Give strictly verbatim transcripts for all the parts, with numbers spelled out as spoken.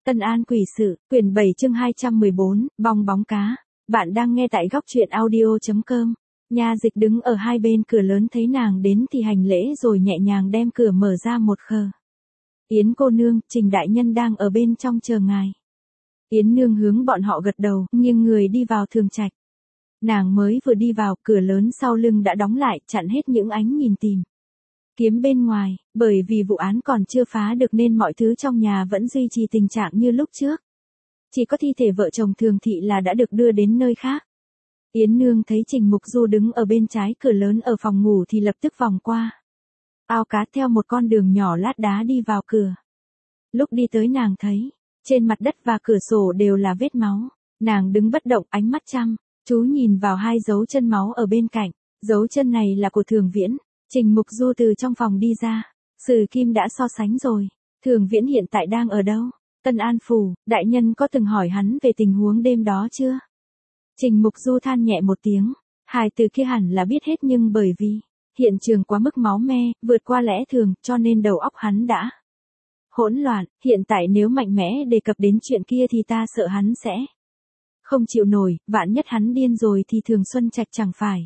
Tân An quỷ sự, quyển bảy chương hai trăm mười bốn, bong bóng cá. Bạn đang nghe tại góc truyện audio chấm com. Nha Dịch đứng ở hai bên cửa lớn thấy nàng đến thì hành lễ rồi nhẹ nhàng đem cửa mở ra một khờ. Yến cô nương, Trình đại nhân đang ở bên trong chờ ngài. Yến nương hướng bọn họ gật đầu, nghiêng người đi vào thường trạch. Nàng mới vừa đi vào, cửa lớn sau lưng đã đóng lại, chặn hết những ánh nhìn tìm kiếm bên ngoài, bởi vì vụ án còn chưa phá được nên mọi thứ trong nhà vẫn duy trì tình trạng như lúc trước. Chỉ có thi thể vợ chồng Thường Thị là đã được đưa đến nơi khác. Yến nương thấy Trình Mục Du đứng ở bên trái cửa lớn ở phòng ngủ thì lập tức vòng qua ao cá theo một con đường nhỏ lát đá đi vào cửa. Lúc đi tới nàng thấy, trên mặt đất và cửa sổ đều là vết máu. Nàng đứng bất động, ánh mắt chăm chú nhìn vào hai dấu chân máu ở bên cạnh. Dấu chân này là của Thường Viễn. Trình Mục Du từ trong phòng đi ra. Sử Kim đã so sánh rồi. Thường Viễn hiện tại đang ở đâu? Tân An Phủ. Đại nhân có từng hỏi hắn về tình huống đêm đó chưa? Trình Mục Du than nhẹ một tiếng. Hài từ kia hẳn là biết hết nhưng bởi vì hiện trường quá mức máu me, vượt qua lẽ thường, cho nên đầu óc hắn đã hỗn loạn. Hiện tại nếu mạnh mẽ đề cập đến chuyện kia thì ta sợ hắn sẽ không chịu nổi. Vạn nhất hắn điên rồi thì Thường Xuân Trạch chẳng phải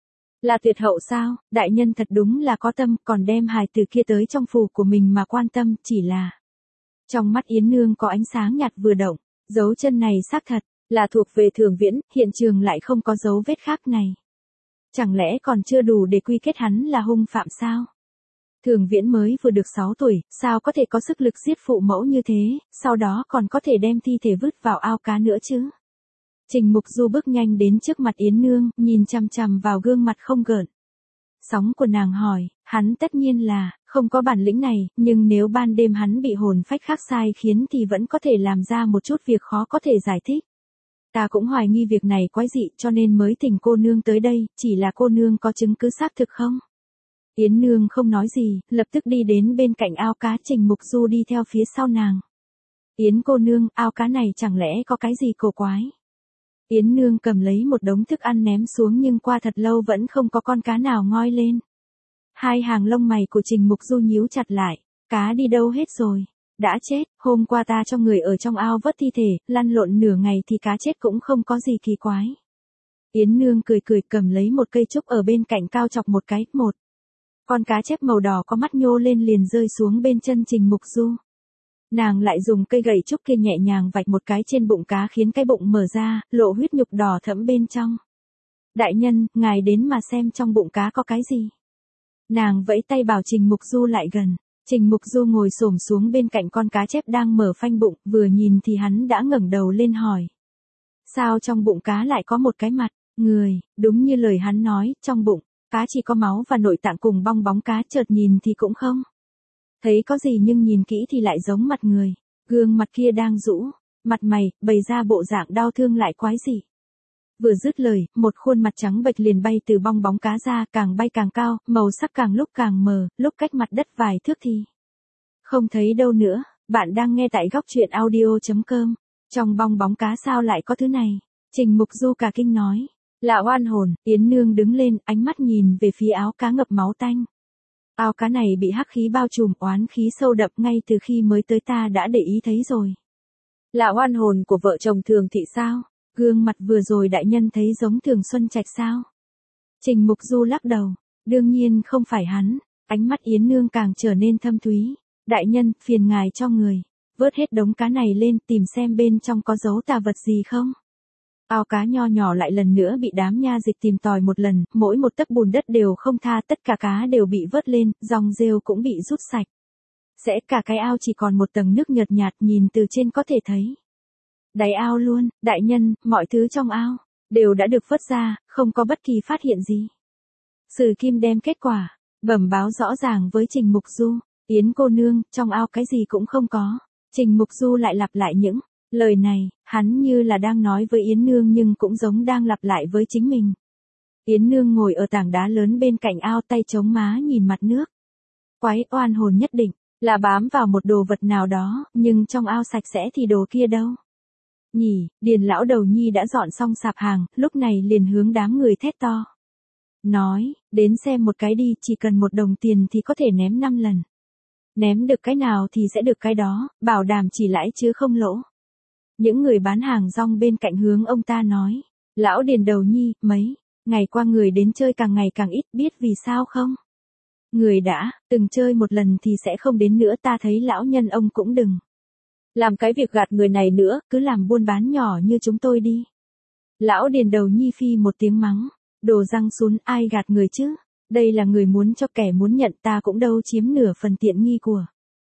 là tuyệt hậu sao? Đại nhân thật đúng là có tâm, còn đem hài từ kia tới trong phủ của mình mà quan tâm. Chỉ là trong mắt Yến nương có ánh sáng nhạt vừa động. Dấu chân này xác thật là thuộc về Thường Viễn, hiện trường lại không có dấu vết khác này. Chẳng lẽ còn chưa đủ để quy kết hắn là hung phạm sao? Thường Viễn mới vừa được sáu tuổi, sao có thể có sức lực giết phụ mẫu như thế, sau đó còn có thể đem thi thể vứt vào ao cá nữa chứ? Trình Mục Du bước nhanh đến trước mặt Yến nương, nhìn chằm chằm vào gương mặt không gợn sóng của nàng hỏi, hắn tất nhiên là không có bản lĩnh này, nhưng nếu ban đêm hắn bị hồn phách khác sai khiến thì vẫn có thể làm ra một chút việc khó có thể giải thích. Ta cũng hoài nghi việc này quái dị cho nên mới thỉnh cô nương tới đây, chỉ là cô nương có chứng cứ xác thực không? Yến nương không nói gì, lập tức đi đến bên cạnh ao cá. Trình Mục Du đi theo phía sau nàng. Yến cô nương, ao cá này chẳng lẽ có cái gì cổ quái? Yến nương cầm lấy một đống thức ăn ném xuống nhưng qua thật lâu vẫn không có con cá nào ngoi lên. Hai hàng lông mày của Trình Mục Du nhíu chặt lại. Cá đi đâu hết rồi? Đã chết, hôm qua ta cho người ở trong ao vớt thi thể, lăn lộn nửa ngày thì cá chết cũng không có gì kỳ quái. Yến nương cười cười cầm lấy một cây trúc ở bên cạnh cao chọc một cái, một con cá chép màu đỏ có mắt nhô lên liền rơi xuống bên chân Trình Mục Du. Nàng lại dùng cây gậy trúc kia nhẹ nhàng vạch một cái trên bụng cá khiến cái bụng mở ra, lộ huyết nhục đỏ thẫm bên trong. Đại nhân, ngài đến mà xem trong bụng cá có cái gì. Nàng vẫy tay bảo Trình Mục Du lại gần. Trình Mục Du ngồi xổm xuống bên cạnh con cá chép đang mở phanh bụng, vừa nhìn thì hắn đã ngẩng đầu lên hỏi. Sao trong bụng cá lại có một cái mặt, người? Đúng như lời hắn nói, trong bụng cá chỉ có máu và nội tạng cùng bong bóng cá, chợt nhìn thì cũng không thấy có gì nhưng nhìn kỹ thì lại giống mặt người. Gương mặt kia đang rũ mặt mày, bày ra bộ dạng đau thương lại quái dị. Vừa dứt lời, một khuôn mặt trắng bệch liền bay từ bong bóng cá ra, càng bay càng cao, màu sắc càng lúc càng mờ, lúc cách mặt đất vài thước thì không thấy đâu nữa. Bạn đang nghe tại góc truyện audio chấm com. Trong bong bóng cá sao lại có thứ này? Trình Mục Du cả kinh nói. Là oan hồn. Yến nương đứng lên, ánh mắt nhìn về phía áo cá ngập máu tanh. Ao cá này bị hắc khí bao trùm, oán khí sâu đậm, ngay từ khi mới tới ta đã để ý thấy rồi. Là oan hồn của vợ chồng Thường Thị sao? Gương mặt vừa rồi đại nhân thấy giống Thường Xuân Trạch sao? Trình Mục Du lắc đầu. Đương nhiên không phải hắn. Ánh mắt Yến nương càng trở nên thâm thúy. Đại nhân, phiền ngài cho người vớt hết đống cá này lên, tìm xem bên trong có dấu tà vật gì không. Ao cá nho nhỏ lại lần nữa bị đám nha dịch tìm tòi một lần, mỗi một tấc bùn đất đều không tha, tất cả cá đều bị vớt lên, dòng rêu cũng bị rút sạch. Sẽ cả cái ao chỉ còn một tầng nước nhợt nhạt, nhìn từ trên có thể thấy đáy ao luôn. Đại nhân, mọi thứ trong ao đều đã được vớt ra, không có bất kỳ phát hiện gì. Sử Kim đem kết quả bẩm báo rõ ràng với Trình Mục Du. Yến cô nương, trong ao cái gì cũng không có. Trình Mục Du lại lặp lại những lời này, hắn như là đang nói với Yến nương nhưng cũng giống đang lặp lại với chính mình. Yến nương ngồi ở tảng đá lớn bên cạnh ao, tay chống má nhìn mặt nước. Quái oan hồn nhất định là bám vào một đồ vật nào đó, nhưng trong ao sạch sẽ thì đồ kia đâu? Nhỉ, Điền lão đầu nhi đã dọn xong sạp hàng, lúc này liền hướng đám người thét to. Nói, đến xem một cái đi, chỉ cần một đồng tiền thì có thể ném năm lần. Ném được cái nào thì sẽ được cái đó, bảo đảm chỉ lãi chứ không lỗ. Những người bán hàng rong bên cạnh hướng ông ta nói. Lão Điền đầu nhi, mấy ngày qua người đến chơi càng ngày càng ít, biết vì sao không? Người đã từng chơi một lần thì sẽ không đến nữa, ta thấy lão nhân ông cũng đừng làm cái việc gạt người này nữa, cứ làm buôn bán nhỏ như chúng tôi đi. Lão Điền đầu nhi phi một tiếng mắng. Đồ răng sún, ai gạt người chứ? Đây là người muốn cho kẻ muốn nhận, ta cũng đâu chiếm nửa phần tiện nghi của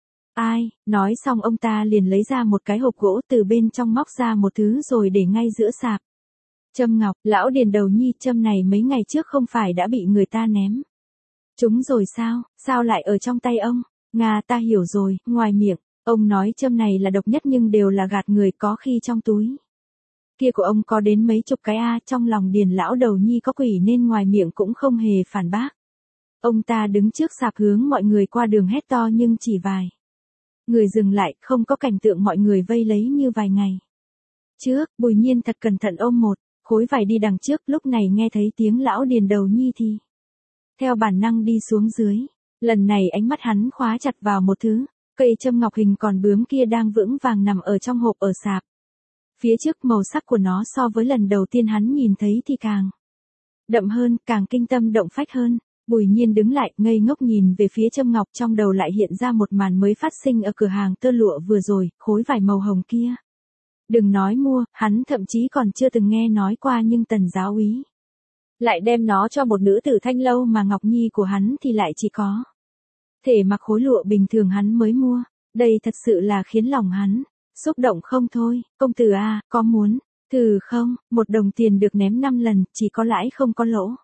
ai. Nói xong ông ta liền lấy ra một cái hộp gỗ, từ bên trong móc ra một thứ rồi để ngay giữa sạp. Châm ngọc. Lão Điền đầu nhi, châm này mấy ngày trước không phải đã bị người ta ném chúng rồi sao? Sao lại ở trong tay ông? Nga, ta hiểu rồi. Ngoài miệng ông nói châm này là độc nhất nhưng đều là gạt người, có khi trong túi kia của ông có đến mấy chục cái a. Trong lòng Điền lão đầu nhi có quỷ nên ngoài miệng cũng không hề phản bác. Ông ta đứng trước sạp hướng mọi người qua đường hét to, nhưng chỉ vài người dừng lại, không có cảnh tượng mọi người vây lấy như vài ngày trước. Bùi Nhiên thật cẩn thận ôm một khối vải đi đằng trước, lúc này nghe thấy tiếng lão Điền đầu nhi thì theo bản năng đi xuống dưới. Lần này ánh mắt hắn khóa chặt vào một thứ, cây châm ngọc hình còn bướm kia đang vững vàng nằm ở trong hộp ở sạp. Phía trước màu sắc của nó so với lần đầu tiên hắn nhìn thấy thì càng đậm hơn, càng kinh tâm động phách hơn. Bùi Nhiên đứng lại, ngây ngốc nhìn về phía châm ngọc, trong đầu lại hiện ra một màn mới phát sinh ở cửa hàng tơ lụa vừa rồi, khối vải màu hồng kia. Đừng nói mua, hắn thậm chí còn chưa từng nghe nói qua, nhưng Tần giáo úy lại đem nó cho một nữ tử Thanh Lâu mà Ngọc Nhi của hắn thì lại chỉ có thể mặc khối lụa bình thường hắn mới mua. Đây thật sự là khiến lòng hắn xúc động không thôi. Công tử a, có muốn thử không? Một đồng tiền được ném năm lần, chỉ có lãi không có lỗ.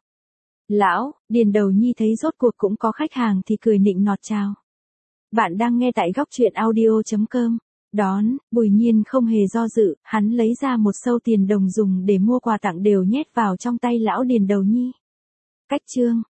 Lão Điền đầu nhi thấy rốt cuộc cũng có khách hàng thì cười nịnh nọt chào. Bạn đang nghe tại góc truyện audio chấm com. Đón, Bùi Nhiên không hề do dự, hắn lấy ra một sâu tiền đồng dùng để mua quà tặng đều nhét vào trong tay lão Điền đầu nhi. Cách chương